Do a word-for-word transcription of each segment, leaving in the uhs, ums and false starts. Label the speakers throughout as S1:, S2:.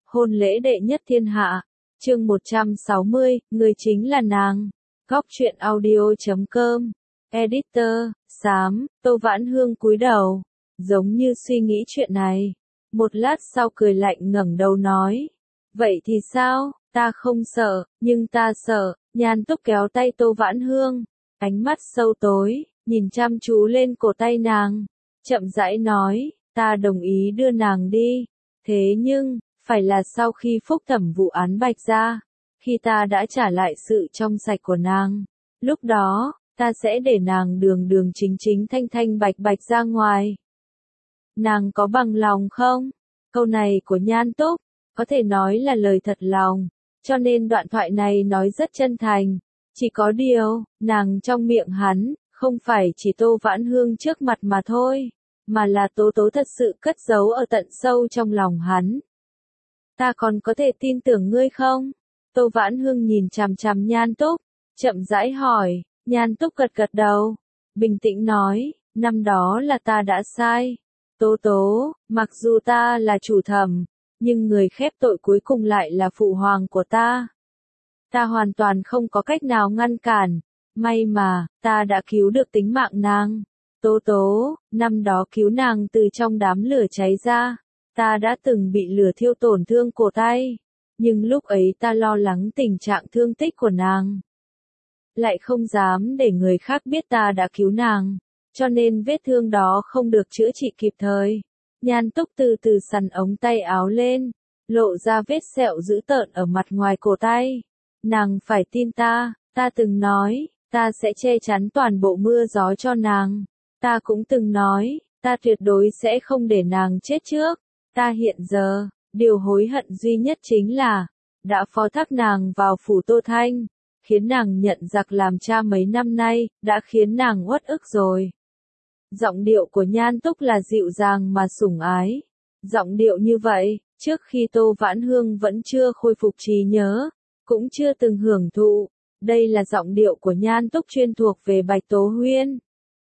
S1: hôn lễ đệ nhất thiên hạ. Chương một trăm sáu mươi, người chính là nàng. Góc truyện audio chấm com. Editor, xám, Tô Vãn Hương cúi đầu, giống như suy nghĩ chuyện này. Một lát sau cười lạnh ngẩng đầu nói. Vậy thì sao, ta không sợ, nhưng ta sợ. Nhan Túc kéo tay Tô Vãn Hương, ánh mắt sâu tối, nhìn chăm chú lên cổ tay nàng. Chậm rãi nói, ta đồng ý đưa nàng đi. Thế nhưng, phải là sau khi phúc thẩm vụ án bạch ra, khi ta đã trả lại sự trong sạch của nàng. Lúc đó, ta sẽ để nàng đường đường chính chính thanh thanh bạch bạch ra ngoài. Nàng có bằng lòng không? Câu này của Nhan Túc, có thể nói là lời thật lòng, cho nên đoạn thoại này nói rất chân thành. Chỉ có điều, nàng trong miệng hắn, không phải chỉ Tô Vãn Hương trước mặt mà thôi, mà là Tố Tố thật sự cất giấu ở tận sâu trong lòng hắn. Ta còn có thể tin tưởng ngươi không? Tô Vãn Hương nhìn chằm chằm Nhan Túc, chậm rãi hỏi. Nhan Túc gật gật đầu, bình tĩnh nói, năm đó là ta đã sai. Tố Tố, mặc dù ta là chủ thẩm, nhưng người khép tội cuối cùng lại là phụ hoàng của ta. Ta hoàn toàn không có cách nào ngăn cản, may mà, ta đã cứu được tính mạng nàng. Tố Tố, năm đó cứu nàng từ trong đám lửa cháy ra, ta đã từng bị lửa thiêu tổn thương cổ tay, nhưng lúc ấy ta lo lắng tình trạng thương tích của nàng. Lại không dám để người khác biết ta đã cứu nàng, cho nên vết thương đó không được chữa trị kịp thời. Nhan Túc từ từ sắn ống tay áo lên, lộ ra vết sẹo dữ tợn ở mặt ngoài cổ tay. Nàng phải tin ta, ta từng nói, ta sẽ che chắn toàn bộ mưa gió cho nàng. Ta cũng từng nói, ta tuyệt đối sẽ không để nàng chết trước. Ta hiện giờ, điều hối hận duy nhất chính là, đã phó thác nàng vào phủ Tô Thanh, khiến nàng nhận giặc làm cha mấy năm nay, đã khiến nàng uất ức rồi. Giọng điệu của Nhan Túc là dịu dàng mà sủng ái. Giọng điệu như vậy, trước khi Tô Vãn Hương vẫn chưa khôi phục trí nhớ, cũng chưa từng hưởng thụ. Đây là giọng điệu của Nhan Túc chuyên thuộc về Bạch Tố Huyên.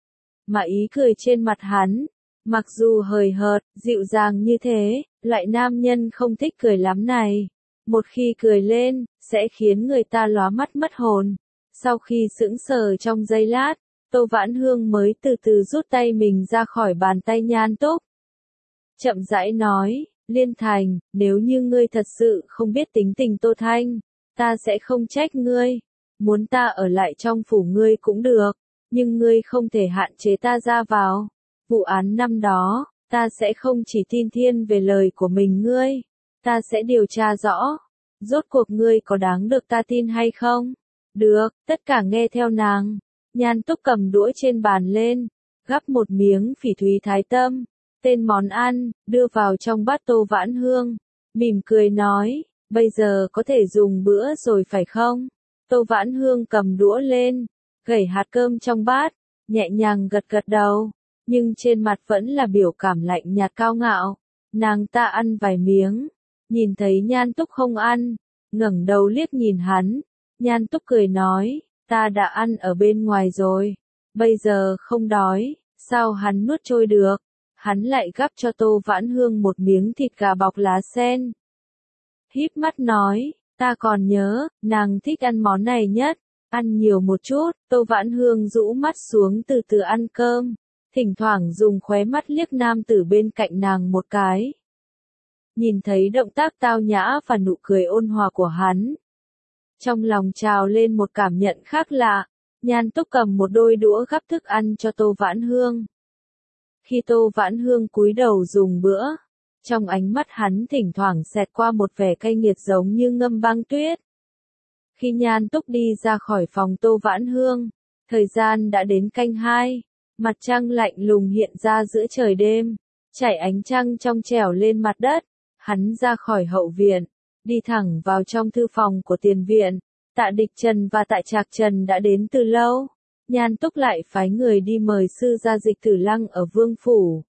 S1: Mà ý cười trên mặt hắn, mặc dù hời hợt, dịu dàng như thế, loại nam nhân không thích cười lắm này. Một khi cười lên, sẽ khiến người ta lóa mắt mất hồn. Sau khi sững sờ trong giây lát, Tô Vãn Hương mới từ từ rút tay mình ra khỏi bàn tay Nhan Túc. Chậm rãi nói, Liên Thành, nếu như ngươi thật sự không biết tính tình Tô Thanh, ta sẽ không trách ngươi. Muốn ta ở lại trong phủ ngươi cũng được, nhưng ngươi không thể hạn chế ta ra vào. Vụ án năm đó, ta sẽ không chỉ tin thiên về lời của mình ngươi, ta sẽ điều tra rõ, rốt cuộc ngươi có đáng được ta tin hay không? Được, tất cả nghe theo nàng. Nhan Túc cầm đũa trên bàn lên, gắp một miếng phỉ thúy thái tâm, tên món ăn, đưa vào trong bát Tô Vãn Hương, mỉm cười nói, bây giờ có thể dùng bữa rồi phải không? Tô Vãn Hương cầm đũa lên, gẩy hạt cơm trong bát, nhẹ nhàng gật gật đầu, nhưng trên mặt vẫn là biểu cảm lạnh nhạt cao ngạo. Nàng ta ăn vài miếng, nhìn thấy Nhan Túc không ăn, ngẩng đầu liếc nhìn hắn. Nhan Túc cười nói, ta đã ăn ở bên ngoài rồi, bây giờ không đói. Sao hắn nuốt trôi được? Hắn lại gắp cho Tô Vãn Hương một miếng thịt gà bọc lá sen. Híp mắt nói, ta còn nhớ, nàng thích ăn món này nhất, ăn nhiều một chút. Tô Vãn Hương rũ mắt xuống từ từ ăn cơm, thỉnh thoảng dùng khóe mắt liếc nam tử bên cạnh nàng một cái. Nhìn thấy động tác tao nhã và nụ cười ôn hòa của hắn, trong lòng trào lên một cảm nhận khác lạ. Nhan Túc cầm một đôi đũa gắp thức ăn cho Tô Vãn Hương. Khi Tô Vãn Hương cúi đầu dùng bữa, trong ánh mắt hắn thỉnh thoảng xẹt qua một vẻ cay nghiệt giống như ngâm băng tuyết. Khi Nhan Túc đi ra khỏi phòng Tô Vãn Hương, thời gian đã đến canh hai, mặt trăng lạnh lùng hiện ra giữa trời đêm, chảy ánh trăng trong trẻo lên mặt đất. Hắn ra khỏi hậu viện, đi thẳng vào trong thư phòng của tiền viện. Tạ Địch Trần và Tạ Trạc Trần đã đến từ lâu. Nhan Túc lại phái người đi mời sư gia Dịch Tử Lăng ở Vương Phủ.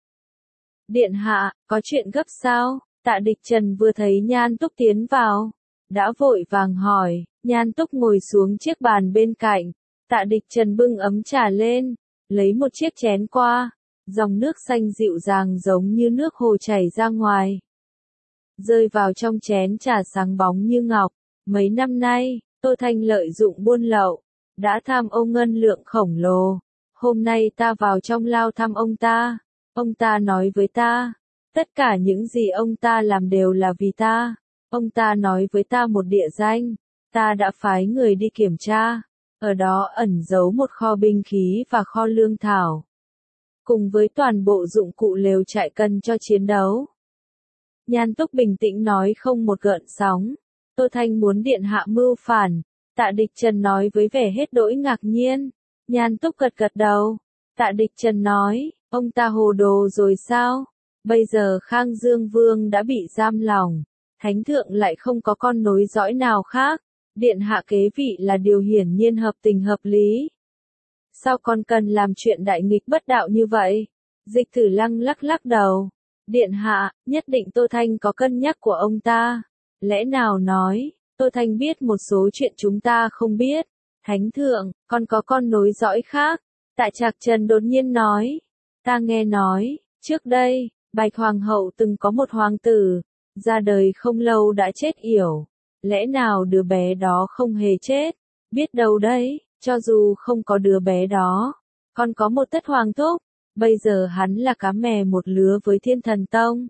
S1: Điện hạ, có chuyện gấp sao? Tạ Địch Trần vừa thấy Nhan Túc tiến vào, đã vội vàng hỏi. Nhan Túc ngồi xuống chiếc bàn bên cạnh. Tạ Địch Trần bưng ấm trà lên, lấy một chiếc chén qua. Dòng nước xanh dịu dàng giống như nước hồ chảy ra ngoài. rơi vào trong chén trà sáng bóng như ngọc. Mấy năm nay, Tô Thanh lợi dụng buôn lậu, đã tham ô ngân lượng khổng lồ. Hôm nay ta vào trong lao thăm ông ta, ông ta nói với ta, tất cả những gì ông ta làm đều là vì ta. Ông ta nói với ta một địa danh, ta đã phái người đi kiểm tra, ở đó ẩn giấu một kho binh khí và kho lương thảo, cùng với toàn bộ dụng cụ lều trại cần cho chiến đấu. Nhan Túc bình tĩnh nói không một gợn sóng, Tô Thanh muốn điện hạ mưu phản. Tạ Địch Trần nói với vẻ hết đỗi ngạc nhiên. Nhan Túc gật gật đầu. Tạ Địch Trần nói, ông ta hồ đồ rồi sao? Bây giờ Khang Dương Vương đã bị giam lỏng, Thánh Thượng lại không có con nối dõi nào khác. Điện hạ kế vị là điều hiển nhiên hợp tình hợp lý. Sao con cần làm chuyện đại nghịch bất đạo như vậy? Dịch Tử Lăng lắc lắc đầu. Điện hạ, nhất định Tô Thanh có cân nhắc của ông ta. Lẽ nào nói, Tô Thanh biết một số chuyện chúng ta không biết. Thánh Thượng, con có con nối dõi khác. Tạ Trạc Trần đột nhiên nói. Ta nghe nói, trước đây, Bạch Hoàng hậu từng có một hoàng tử, ra đời không lâu đã chết yểu. Lẽ nào đứa bé đó không hề chết? Biết đâu đấy, cho dù không có đứa bé đó, con có một tất hoàng thúc. Bây giờ hắn là cá mè một lứa với Thiên Thần Tông.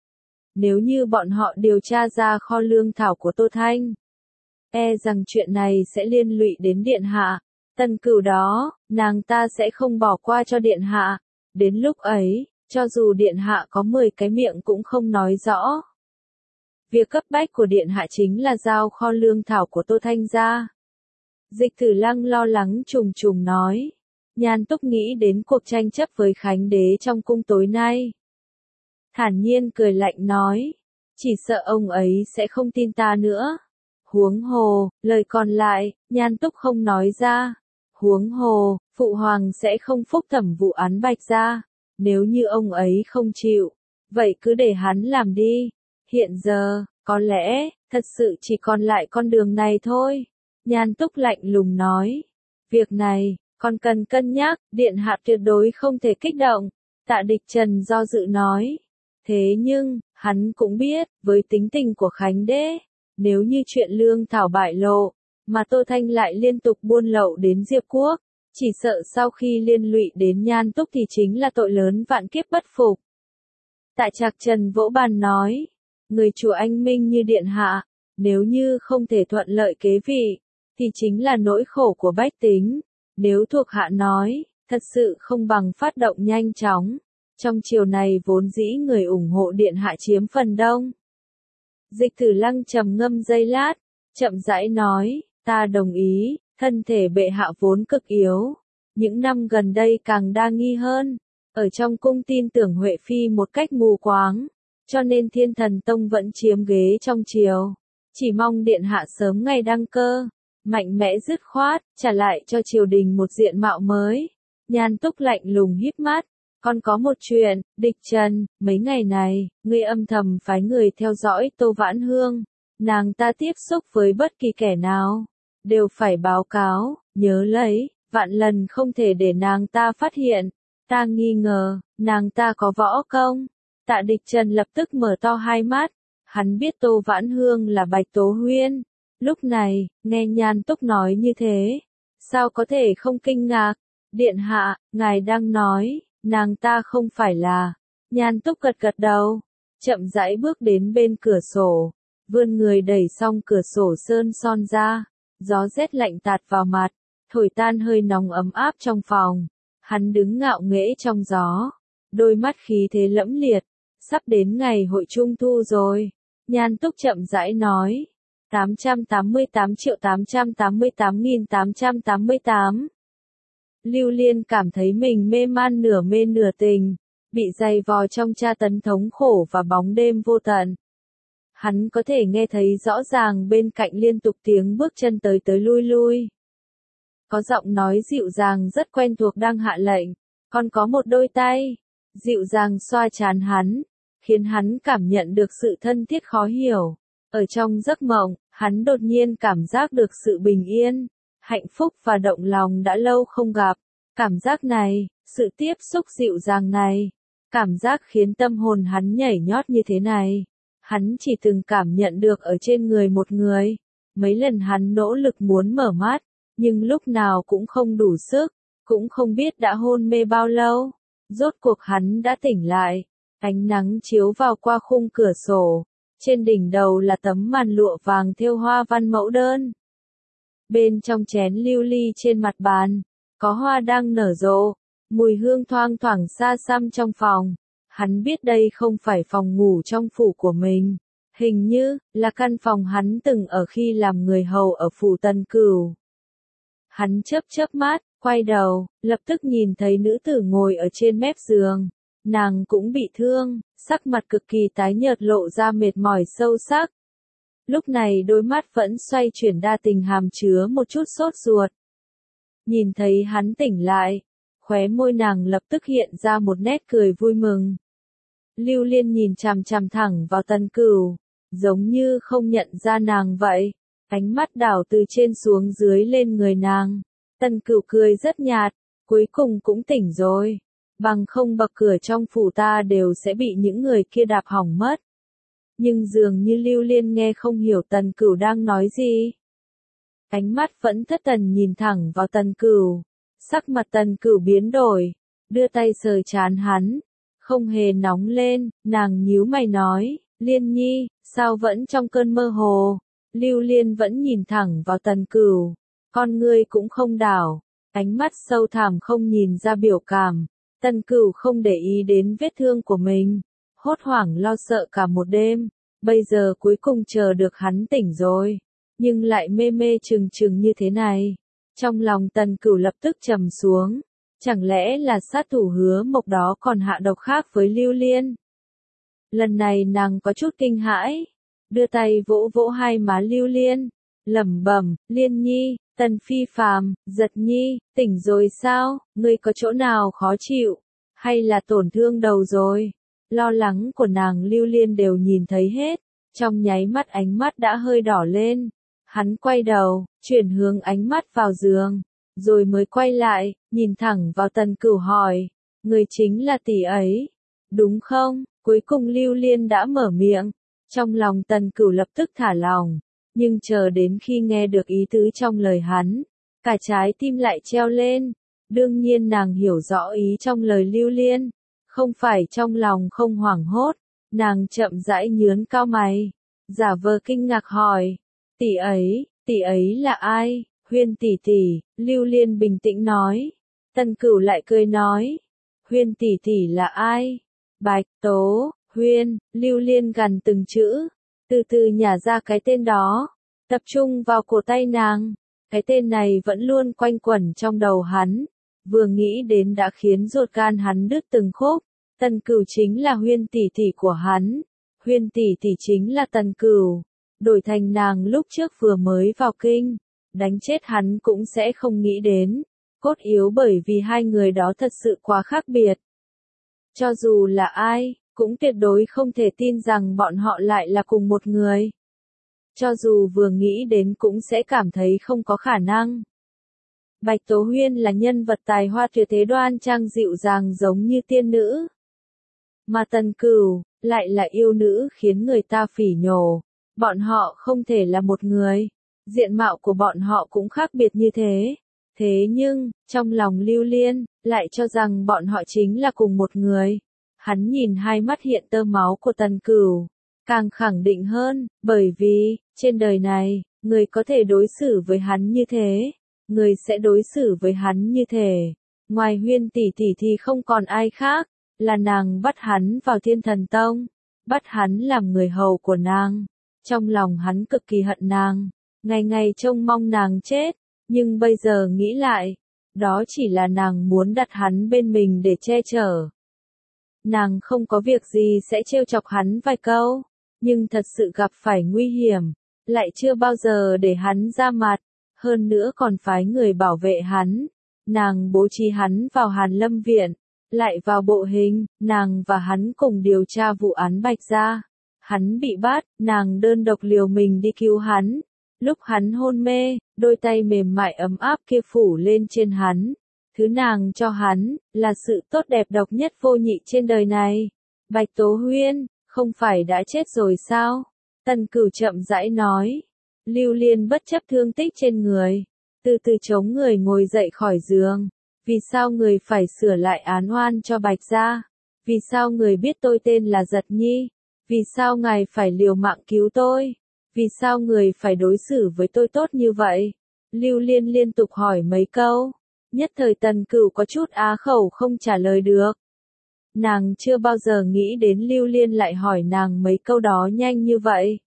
S1: Nếu như bọn họ điều tra ra kho lương thảo của Tô Thanh, e rằng chuyện này sẽ liên lụy đến điện hạ. Tần Cửu đó, nàng ta sẽ không bỏ qua cho điện hạ. Đến lúc ấy, cho dù điện hạ có mười cái miệng cũng không nói rõ. Việc cấp bách của điện hạ chính là giao kho lương thảo của Tô Thanh ra. Dịch Tử Lăng lo lắng trùng trùng nói. Nhan Túc nghĩ đến cuộc tranh chấp với Khánh Đế trong cung tối nay. Thản nhiên cười lạnh nói. Chỉ sợ ông ấy sẽ không tin ta nữa. Huống hồ, lời còn lại, Nhan Túc không nói ra. Huống hồ, Phụ Hoàng sẽ không phúc thẩm vụ án Bạch Gia. Nếu như ông ấy không chịu, vậy cứ để hắn làm đi. Hiện giờ, có lẽ, thật sự chỉ còn lại con đường này thôi. Nhan Túc lạnh lùng nói. Việc này, con cần cân nhắc, điện hạ tuyệt đối không thể kích động. Tạ Địch Trần do dự nói. Thế nhưng, hắn cũng biết, với tính tình của Khánh Đế, nếu như chuyện lương thảo bại lộ, mà Tô Thanh lại liên tục buôn lậu đến Diệp Quốc, chỉ sợ sau khi liên lụy đến Nhan Túc thì chính là tội lớn vạn kiếp bất phục. Tạ Trạc Trần vỗ bàn nói. Người chủ anh minh như điện hạ, nếu như không thể thuận lợi kế vị, thì chính là nỗi khổ của bách tính. Nếu thuộc hạ nói, thật sự không bằng phát động nhanh chóng. Trong chiều này vốn dĩ người ủng hộ điện hạ chiếm phần đông. Dịch Tử Lăng trầm ngâm giây lát, chậm rãi nói, ta đồng ý, thân thể bệ hạ vốn cực yếu. Những năm gần đây càng đa nghi hơn, ở trong cung tin tưởng Huệ Phi một cách mù quáng, cho nên Thiên Thần Tông vẫn chiếm ghế trong triều. Chỉ mong điện hạ sớm ngày đăng cơ, mạnh mẽ dứt khoát, trả lại cho triều đình một diện mạo mới. Nhan Túc lạnh lùng híp mắt. Còn có một chuyện, Địch Trần, mấy ngày này, ngươi âm thầm phái người theo dõi Tô Vãn Hương. Nàng ta tiếp xúc với bất kỳ kẻ nào, đều phải báo cáo, nhớ lấy, vạn lần không thể để nàng ta phát hiện. Ta nghi ngờ, nàng ta có võ công. Tạ Địch Trần lập tức mở to hai mắt. Hắn biết Tô Vãn Hương là Bạch Tố Huyên. Lúc này, nghe Nhan Túc nói như thế, sao có thể không kinh ngạc? Điện hạ, ngài đang nói, nàng ta không phải là. Nhan Túc gật gật đầu, chậm rãi bước đến bên cửa sổ, vươn người đẩy xong cửa sổ sơn son ra. Gió rét lạnh tạt vào mặt, thổi tan hơi nóng ấm áp trong phòng. Hắn đứng ngạo nghễ trong gió, đôi mắt khí thế lẫm liệt. Sắp đến ngày hội trung thu rồi. Nhan Túc chậm rãi nói. tám trăm tám mươi tám triệu tám trăm tám mươi tám nghìn tám trăm tám mươi tám. Lưu Liên cảm thấy mình mê man nửa mê nửa tình, bị dày vò trong tra tấn thống khổ và bóng đêm vô tận. Hắn có thể nghe thấy rõ ràng bên cạnh liên tục tiếng bước chân tới tới lui lui. Có giọng nói dịu dàng rất quen thuộc đang hạ lệnh, còn có một đôi tay dịu dàng xoa trán hắn, khiến hắn cảm nhận được sự thân thiết khó hiểu. Ở trong giấc mộng, hắn đột nhiên cảm giác được sự bình yên, hạnh phúc và động lòng đã lâu không gặp. Cảm giác này, sự tiếp xúc dịu dàng này, cảm giác khiến tâm hồn hắn nhảy nhót như thế này. hắn chỉ từng cảm nhận được ở trên người một người. Mấy lần hắn nỗ lực muốn mở mắt, nhưng lúc nào cũng không đủ sức, cũng không biết đã hôn mê bao lâu. Rốt cuộc hắn đã tỉnh lại, ánh nắng chiếu vào qua khung cửa sổ, trên đỉnh đầu là tấm màn lụa vàng thêu hoa văn mẫu đơn. Bên trong chén lưu ly trên mặt bàn, có hoa đang nở rộ, mùi hương thoang thoảng xa xăm trong phòng. Hắn biết đây không phải phòng ngủ trong phủ của mình, hình như là căn phòng hắn từng ở khi làm người hầu ở phủ Tân Cửu. Hắn chớp chớp mắt, quay đầu, lập tức nhìn thấy nữ tử ngồi ở trên mép giường. Nàng cũng bị thương, sắc mặt cực kỳ tái nhợt lộ ra mệt mỏi sâu sắc. Lúc này đôi mắt vẫn xoay chuyển đa tình hàm chứa một chút sốt ruột. Nhìn thấy hắn tỉnh lại, khóe môi nàng lập tức hiện ra một nét cười vui mừng. Lưu Liên nhìn chằm chằm thẳng vào Tân Cửu, giống như không nhận ra nàng vậy. Ánh mắt đảo từ trên xuống dưới lên người nàng. Tân Cửu cười rất nhạt, cuối cùng cũng tỉnh rồi. Bằng không bậc cửa trong phủ ta đều sẽ bị những người kia đạp hỏng mất. Nhưng dường như Lưu Liên nghe không hiểu Tân Cửu đang nói gì. Ánh mắt vẫn thất thần nhìn thẳng vào Tân Cửu. Sắc mặt Tân Cửu biến đổi, đưa tay sờ trán hắn. Không hề nóng lên, nàng nhíu mày nói, Liên Nhi, sao vẫn trong cơn mơ hồ. Lưu Liên vẫn nhìn thẳng vào Tân Cửu, con ngươi cũng không đảo, ánh mắt sâu thẳm không nhìn ra biểu cảm. Tân Cửu không để ý đến vết thương của mình, hốt hoảng lo sợ cả một đêm, bây giờ cuối cùng chờ được hắn tỉnh rồi, nhưng lại mê mê chừng chừng như thế này. Trong lòng Tân Cửu lập tức trầm xuống, chẳng lẽ là sát thủ Hứa Mộc đó còn hạ độc khác với Lưu Liên? Lần này nàng có chút kinh hãi, đưa tay vỗ vỗ hai má Lưu Liên, lẩm bẩm, Liên Nhi, Tần Phi Phàm, Giật Nhi, tỉnh rồi sao, ngươi có chỗ nào khó chịu, hay là tổn thương đầu rồi? Lo lắng của nàng Lưu Liên đều nhìn thấy hết, trong nháy mắt ánh mắt đã hơi đỏ lên. Hắn quay đầu, chuyển hướng ánh mắt vào giường, rồi mới quay lại, nhìn thẳng vào Tần Cửu hỏi, người chính là tỷ ấy, đúng không? Cuối cùng Lưu Liên đã mở miệng, trong lòng Tần Cửu lập tức thả lòng, nhưng chờ đến khi nghe được ý tứ trong lời hắn, cả trái tim lại treo lên. Đương nhiên nàng hiểu rõ ý trong lời Lưu Liên, không phải trong lòng không hoảng hốt, nàng chậm rãi nhướng cao mày, giả vờ kinh ngạc hỏi, tỷ ấy, tỷ ấy là ai? Huyên tỷ tỷ, Lưu Liên bình tĩnh nói. Tần Cửu lại cười nói, Huyên tỷ tỷ là ai? Bạch Tố, Huyên, Lưu Liên gằn từng chữ, từ từ nhả ra cái tên đó, tập trung vào cổ tay nàng. Cái tên này vẫn luôn quanh quẩn trong đầu hắn, vừa nghĩ đến đã khiến ruột gan hắn đứt từng khúc. Tần Cửu chính là Huyên tỷ tỷ của hắn, Huyên tỷ tỷ chính là Tần Cửu, đổi thành nàng lúc trước vừa mới vào kinh, đánh chết hắn cũng sẽ không nghĩ đến, cốt yếu bởi vì hai người đó thật sự quá khác biệt. Cho dù là ai, cũng tuyệt đối không thể tin rằng bọn họ lại là cùng một người. Cho dù vừa nghĩ đến cũng sẽ cảm thấy không có khả năng. Bạch Tố Huyên là nhân vật tài hoa tuyệt thế đoan trang dịu dàng giống như tiên nữ. Mà Tần Cửu, lại là yêu nữ khiến người ta phỉ nhổ. Bọn họ không thể là một người. Diện mạo của bọn họ cũng khác biệt như thế. Thế nhưng, trong lòng Lưu Liên, lại cho rằng bọn họ chính là cùng một người. Hắn nhìn hai mắt hiện tơ máu của Tần Cửu, càng khẳng định hơn, bởi vì, trên đời này, người có thể đối xử với hắn như thế, người sẽ đối xử với hắn như thế. Ngoài Huyên tỷ tỷ thì không còn ai khác, là nàng bắt hắn vào Thiên Thần Tông, bắt hắn làm người hầu của nàng. Trong lòng hắn cực kỳ hận nàng, ngày ngày trông mong nàng chết, nhưng bây giờ nghĩ lại, đó chỉ là nàng muốn đặt hắn bên mình để che chở. Nàng không có việc gì sẽ trêu chọc hắn vài câu, nhưng thật sự gặp phải nguy hiểm, lại chưa bao giờ để hắn ra mặt, hơn nữa còn phái người bảo vệ hắn. Nàng bố trí hắn vào Hàn Lâm Viện, lại vào bộ hình, nàng và hắn cùng điều tra vụ án Bạch Gia. Hắn bị bắt, nàng đơn độc liều mình đi cứu hắn. Lúc hắn hôn mê, đôi tay mềm mại ấm áp kia phủ lên trên hắn. Thứ nàng cho hắn, là sự tốt đẹp độc nhất vô nhị trên đời này. Bạch Tố Huyên, Không phải đã chết rồi sao? Tần Cửu chậm rãi nói. Lưu Liên bất chấp thương tích trên người, từ từ chống người ngồi dậy khỏi giường. Vì sao người phải sửa lại án oan cho Bạch gia? Vì sao người biết tôi tên là Giật Nhi? Vì sao ngài phải liều mạng cứu tôi? Vì sao người phải đối xử với tôi tốt như vậy? Lưu Liên liên tục hỏi mấy câu. Nhất thời Tần Cửu có chút á khẩu không trả lời được. Nàng chưa bao giờ nghĩ đến Lưu Liên lại hỏi nàng mấy câu đó nhanh như vậy.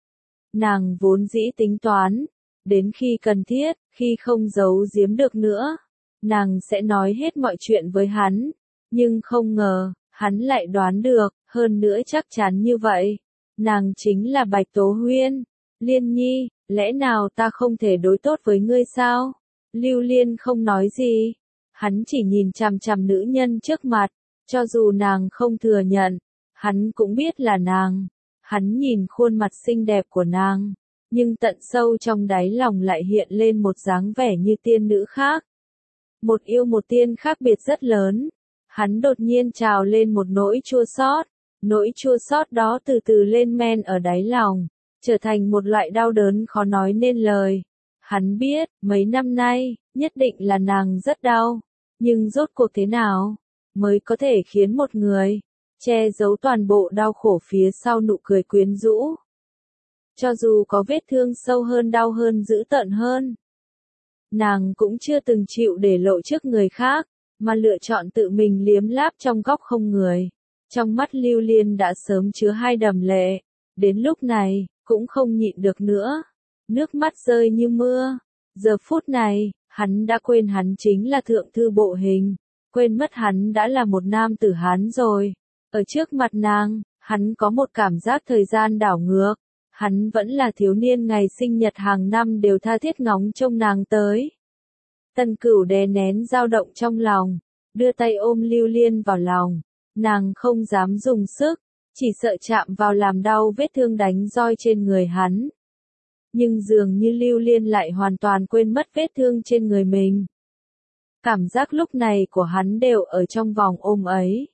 S1: Nàng vốn dĩ tính toán, đến khi cần thiết, khi không giấu giếm được nữa, nàng sẽ nói hết mọi chuyện với hắn, nhưng không ngờ, hắn lại đoán được, hơn nữa chắc chắn như vậy. Nàng chính là Bạch Tố Huyên. Liên Nhi, lẽ nào ta không thể đối tốt với ngươi sao? Lưu Liên không nói gì, hắn chỉ nhìn chằm chằm nữ nhân trước mặt, cho dù nàng không thừa nhận, hắn cũng biết là nàng. Hắn nhìn khuôn mặt xinh đẹp của nàng, nhưng tận sâu trong đáy lòng lại hiện lên một dáng vẻ như tiên nữ khác. Một yêu một tiên khác biệt rất lớn. Hắn đột nhiên trào lên một nỗi chua xót, nỗi chua xót đó từ từ lên men ở đáy lòng, trở thành một loại đau đớn khó nói nên lời. Hắn biết, mấy năm nay, nhất định là nàng rất đau, nhưng rốt cuộc thế nào mới có thể khiến một người che giấu toàn bộ đau khổ phía sau nụ cười quyến rũ. Cho dù có vết thương sâu hơn, đau hơn, dữ tợn hơn, nàng cũng chưa từng chịu để lộ trước người khác, mà lựa chọn tự mình liếm láp trong góc không người. Trong mắt Lưu Liên đã sớm chứa hai đầm lệ, đến lúc này, cũng không nhịn được nữa. Nước mắt rơi như mưa. Giờ phút này, hắn đã quên hắn chính là thượng thư bộ hình, quên mất hắn đã là một nam tử Hán rồi. Ở trước mặt nàng, hắn có một cảm giác thời gian đảo ngược. Hắn vẫn là thiếu niên ngày sinh nhật hàng năm đều tha thiết ngóng trông nàng tới. Tần Cửu đè nén dao động trong lòng, đưa tay ôm Lưu Liên vào lòng. Nàng không dám dùng sức, chỉ sợ chạm vào làm đau vết thương đánh roi trên người hắn. Nhưng dường như Lưu Liên lại hoàn toàn quên mất vết thương trên người mình. Cảm giác lúc này của hắn đều ở trong vòng ôm ấy.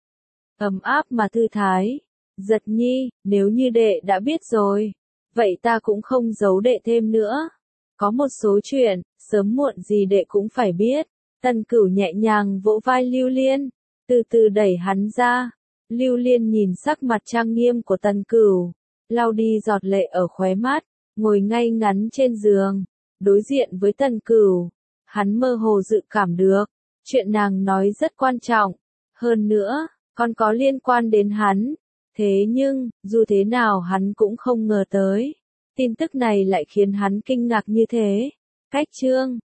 S1: Ấm áp mà thư thái. Giật Nhi, nếu như đệ đã biết rồi, vậy ta cũng không giấu đệ thêm nữa. Có một số chuyện, sớm muộn gì đệ cũng phải biết. Tần Cửu nhẹ nhàng vỗ vai Lưu Liên, từ từ đẩy hắn ra. Lưu Liên nhìn sắc mặt trang nghiêm của Tần Cửu, lau đi giọt lệ ở khóe mắt, ngồi ngay ngắn trên giường, đối diện với Tần Cửu. Hắn mơ hồ dự cảm được, chuyện nàng nói rất quan trọng, hơn nữa, còn có liên quan đến hắn. Thế nhưng, dù thế nào hắn cũng không ngờ tới, tin tức này lại khiến hắn kinh ngạc như thế. Cách chương